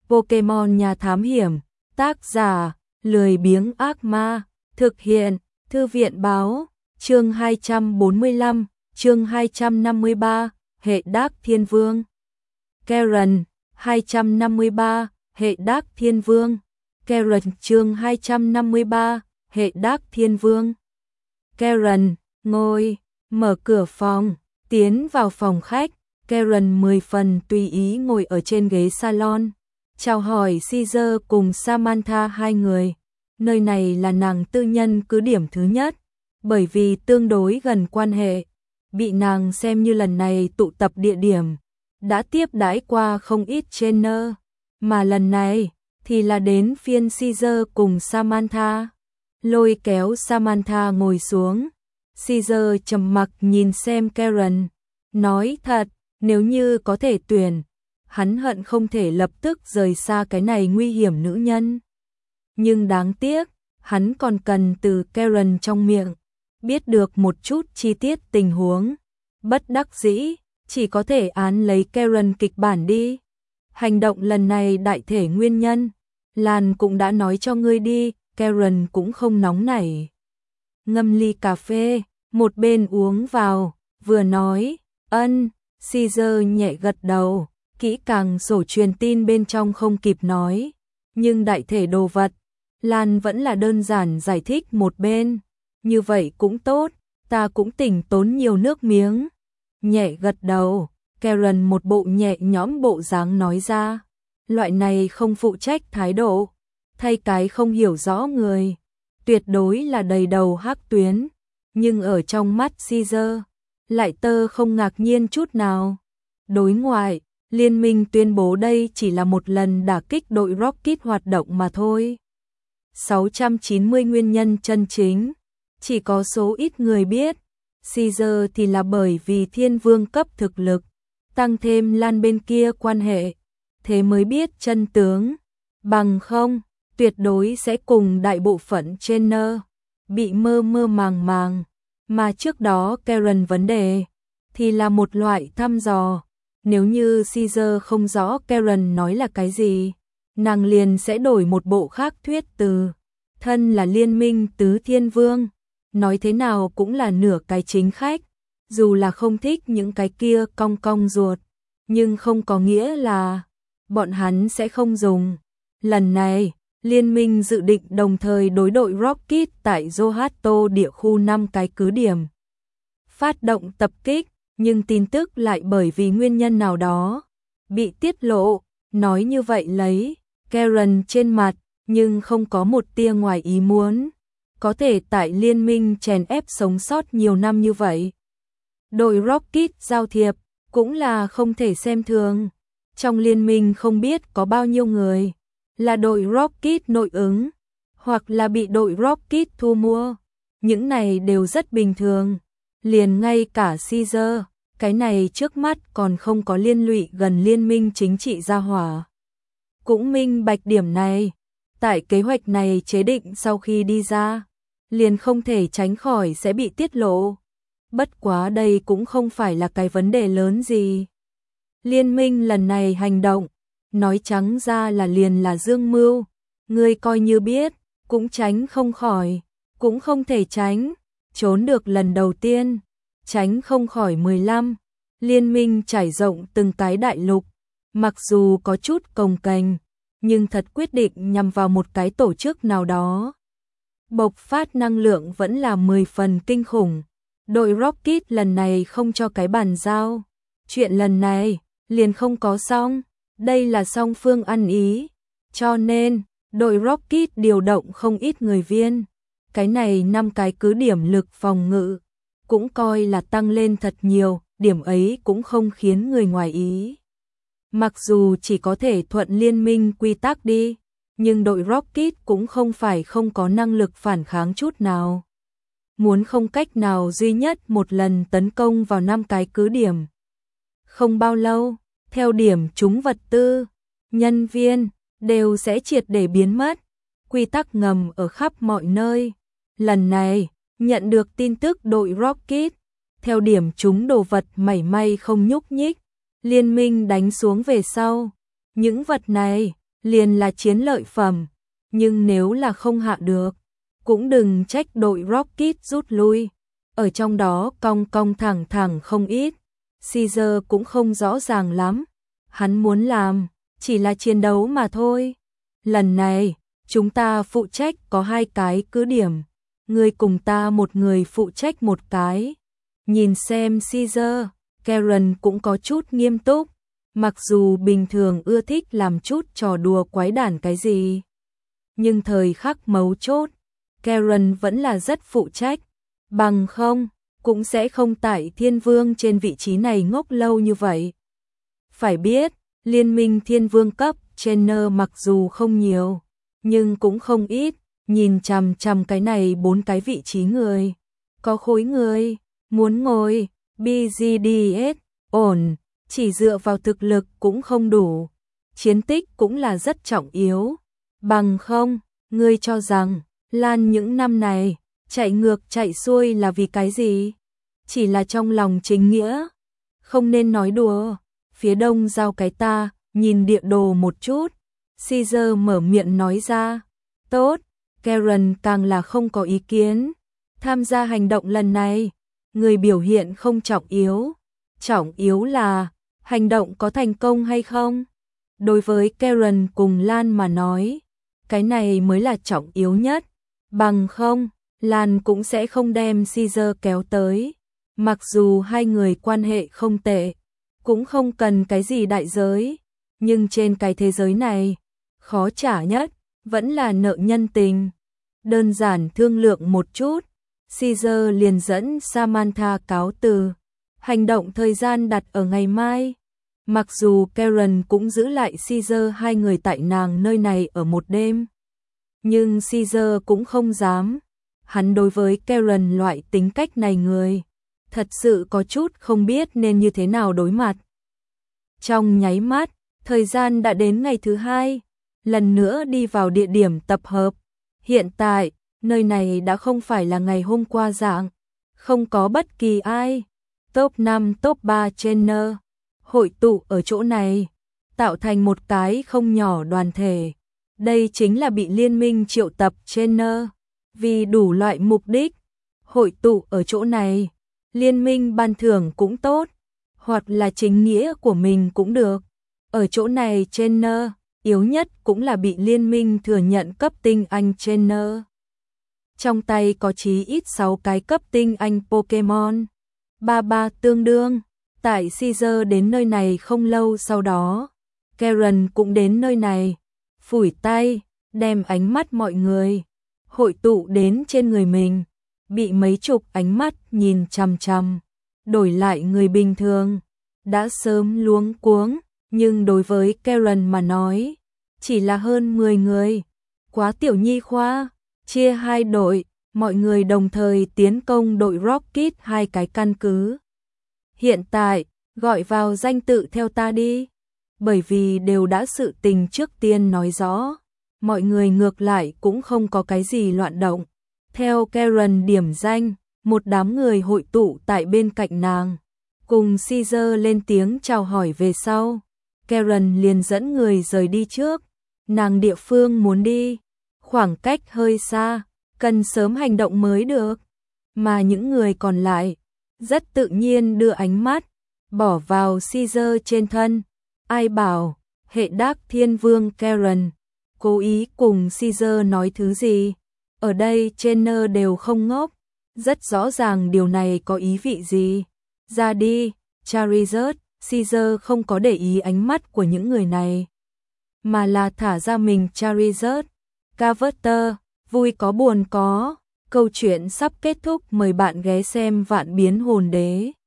Pokemon nhà thám hiểm, tác giả, lười biếng ác ma, thực hiện, thư viện báo, chương 245, chương 253, hệ Dark Thiên Vương. Karen, 253, hệ Dark Thiên Vương. Karen, chương 253, hệ Dark Thiên Vương. Karen, ngồi, mở cửa phòng, tiến vào phòng khách. Karen 10 phần tùy ý ngồi ở trên ghế salon, chào hỏi Caesar cùng Samantha hai người. Nơi này là nàng tư nhân cứ điểm thứ nhất, bởi vì tương đối gần quan hệ, bị nàng xem như lần này tụ tập địa điểm, đã tiếp đãi qua không ít trainer, mà lần này thì là đến phiên Caesar cùng Samantha. Lôi kéo Samantha ngồi xuống, Caesar trầm mặc nhìn xem Karen, nói thật, nếu như có thể tuyển, hắn hận không thể lập tức rời xa cái này nguy hiểm nữ nhân. Nhưng đáng tiếc, hắn còn cần từ Karen trong miệng biết được một chút chi tiết tình huống. Bất đắc dĩ, chỉ có thể án lấy Karen kịch bản đi. Hành động lần này đại thể nguyên nhân, Lan cũng đã nói cho ngươi đi. Karen cũng không nóng nảy, ngâm ly cà phê, một bên uống vào, vừa nói, Caesar nhẹ gật đầu, kỹ càng sổ truyền tin bên trong không kịp nói, nhưng đại thể đồ vật, Lan vẫn là đơn giản giải thích một bên, như vậy cũng tốt, ta cũng tỉnh tốn nhiều nước miếng. Nhẹ gật đầu, Karen một bộ nhẹ nhõm bộ dáng nói ra, loại này không phụ trách thái độ, thay cái không hiểu rõ người, tuyệt đối là đầy đầu hắc tuyến, nhưng ở trong mắt Caesar, lại tơ không ngạc nhiên chút nào. Đối ngoại, liên minh tuyên bố đây chỉ là một lần đả kích đội Rocket hoạt động mà thôi. 690 nguyên nhân chân chính, chỉ có số ít người biết, Caesar thì là bởi vì thiên vương cấp thực lực, tăng thêm Lan bên kia quan hệ, thế mới biết chân tướng, bằng không, tuyệt đối sẽ cùng đại bộ phận trainer bị mơ mơ màng màng, mà trước đó Karen vấn đề thì là một loại thăm dò, nếu như Caesar không rõ Karen nói là cái gì, nàng liền sẽ đổi một bộ khác thuyết từ, thân là liên minh tứ thiên vương, nói thế nào cũng là nửa cái chính khách, dù là không thích những cái kia cong cong ruột, nhưng không có nghĩa là bọn hắn sẽ không dùng. Lần này liên minh dự định đồng thời đối đội Rocket tại Johto địa khu 5 cái cứ điểm phát động tập kích, nhưng tin tức lại bởi vì nguyên nhân nào đó bị tiết lộ, nói như vậy lấy Karen trên mặt, nhưng không có một tia ngoài ý muốn, có thể tại liên minh chèn ép sống sót nhiều năm như vậy. Đội Rocket giao thiệp cũng là không thể xem thường, trong liên minh không biết có bao nhiêu người là đội Rocket nội ứng, hoặc là bị đội Rocket thu mua, những này đều rất bình thường, liền ngay cả Caesar, cái này trước mắt còn không có liên lụy gần liên minh chính trị gia hỏa. Cũng minh bạch điểm này, tại kế hoạch này chế định sau khi đi ra, liền không thể tránh khỏi sẽ bị tiết lộ. Bất quá đây cũng không phải là cái vấn đề lớn gì. Liên minh lần này hành động, nói trắng ra là liền là dương mưu, ngươi coi như biết, cũng tránh không khỏi, cũng không thể tránh, trốn được lần đầu tiên, tránh không khỏi 15. Liên minh trải rộng từng cái đại lục, mặc dù có chút cồng kềnh, nhưng thật quyết định nhằm vào một cái tổ chức nào đó. Bộc phát năng lượng vẫn là 10 phần kinh khủng, đội Rocket lần này không cho cái bàn giao, chuyện lần này liền không có xong. Đây là song phương ăn ý, cho nên đội Rocket điều động không ít người viên. Cái này 5 cái cứ điểm lực phòng ngự cũng coi là tăng lên thật nhiều, điểm ấy cũng không khiến người ngoài ý. Mặc dù chỉ có thể thuận liên minh quy tắc đi, nhưng đội Rocket cũng không phải không có năng lực phản kháng chút nào. Muốn không cách nào duy nhất một lần tấn công vào 5 cái cứ điểm. Không bao lâu, theo điểm chúng vật tư, nhân viên đều sẽ triệt để biến mất, quy tắc ngầm ở khắp mọi nơi. Lần này, nhận được tin tức đội Rocket, theo điểm chúng đồ vật mảy may không nhúc nhích, liên minh đánh xuống về sau. Những vật này liền là chiến lợi phẩm, nhưng nếu là không hạ được, cũng đừng trách đội Rocket rút lui. Ở trong đó cong cong thẳng thẳng không ít, Caesar cũng không rõ ràng lắm. Hắn muốn làm, chỉ là chiến đấu mà thôi. Lần này, chúng ta phụ trách có 2 cái cứ điểm. Ngươi cùng ta một người phụ trách một cái. Nhìn xem Caesar, Karen cũng có chút nghiêm túc. Mặc dù bình thường ưa thích làm chút trò đùa quái đản cái gì, nhưng thời khắc mấu chốt, Karen vẫn là rất phụ trách. Bằng không, cũng sẽ không tại Thiên Vương trên vị trí này ngốc lâu như vậy. Phải biết, liên minh Thiên Vương cấp trainer mặc dù không nhiều, nhưng cũng không ít. Nhìn chằm chằm cái này 4 cái vị trí người, có khối người muốn ngồi BGDS ổn, chỉ dựa vào thực lực cũng không đủ, chiến tích cũng là rất trọng yếu. Bằng không, ngươi cho rằng Lan những năm này chạy ngược chạy xuôi là vì cái gì? Chỉ là trong lòng chính nghĩa. Không nên nói đùa. Phía đông giao cái ta, nhìn địa đồ một chút. Caesar mở miệng nói ra. Tốt, Karen càng là không có ý kiến. Tham gia hành động lần này, người biểu hiện không trọng yếu. Trọng yếu là, hành động có thành công hay không? Đối với Karen cùng Lan mà nói, cái này mới là trọng yếu nhất. Bằng không, Lan cũng sẽ không đem Caesar kéo tới. Mặc dù hai người quan hệ không tệ, cũng không cần cái gì đại giới, nhưng trên cái thế giới này, khó trả nhất vẫn là nợ nhân tình. Đơn giản thương lượng một chút, Caesar liền dẫn Samantha cáo từ. Hành động thời gian đặt ở ngày mai. Mặc dù Karen cũng giữ lại Caesar hai người tại nàng nơi này ở một đêm, nhưng Caesar cũng không dám. Hắn đối với Karen loại tính cách này người, thật sự có chút không biết nên như thế nào đối mặt. Trong nháy mắt, thời gian đã đến ngày thứ 2, lần nữa đi vào địa điểm tập hợp. Hiện tại, nơi này đã không phải là ngày hôm qua dạng, không có bất kỳ ai. Top 5, top 3 trainer hội tụ ở chỗ này, tạo thành một cái không nhỏ đoàn thể. Đây chính là bị liên minh triệu tập trainer, vì đủ loại mục đích, hội tụ ở chỗ này. Liên minh ban thưởng cũng tốt, hoặc là chính nghĩa của mình cũng được. Ở chỗ này trainer, yếu nhất cũng là bị liên minh thừa nhận cấp tinh anh trainer. Trong tay có chí ít 6 cái cấp tinh anh Pokemon. 33 tương đương. Tại Caesar đến nơi này không lâu sau đó, Karen cũng đến nơi này, phủi tay, đem ánh mắt mọi người hội tụ đến trên người mình, bị mấy chục ánh mắt nhìn chằm chằm. Đổi lại người bình thường, đã sớm luống cuống, nhưng đối với Karen mà nói, chỉ là hơn 10 người, quá tiểu nhi khoa, chia 2 đội, mọi người đồng thời tiến công đội Rocket 2 cái căn cứ. Hiện tại, gọi vào danh tự theo ta đi. Bởi vì đều đã sự tình trước tiên nói rõ, mọi người ngược lại cũng không có cái gì loạn động. Theo Karen điểm danh, một đám người hội tụ tại bên cạnh nàng, cùng Caesar lên tiếng chào hỏi về sau. Karen liền dẫn người rời đi trước. Nàng địa phương muốn đi, khoảng cách hơi xa, cần sớm hành động mới được. Mà những người còn lại, rất tự nhiên đưa ánh mắt bỏ vào Caesar trên thân. Ai bảo, hệ đắc thiên vương Karen cố ý cùng Caesar nói thứ gì. Ở đây trainer đều không ngốc, rất rõ ràng điều này có ý vị gì. Ra đi, Charizard. Caesar không có để ý ánh mắt của những người này, mà là thả ra mình Charizard. Carver, vui có buồn có. Câu chuyện sắp kết thúc, mời bạn ghé xem Vạn Biến Hồn Đế.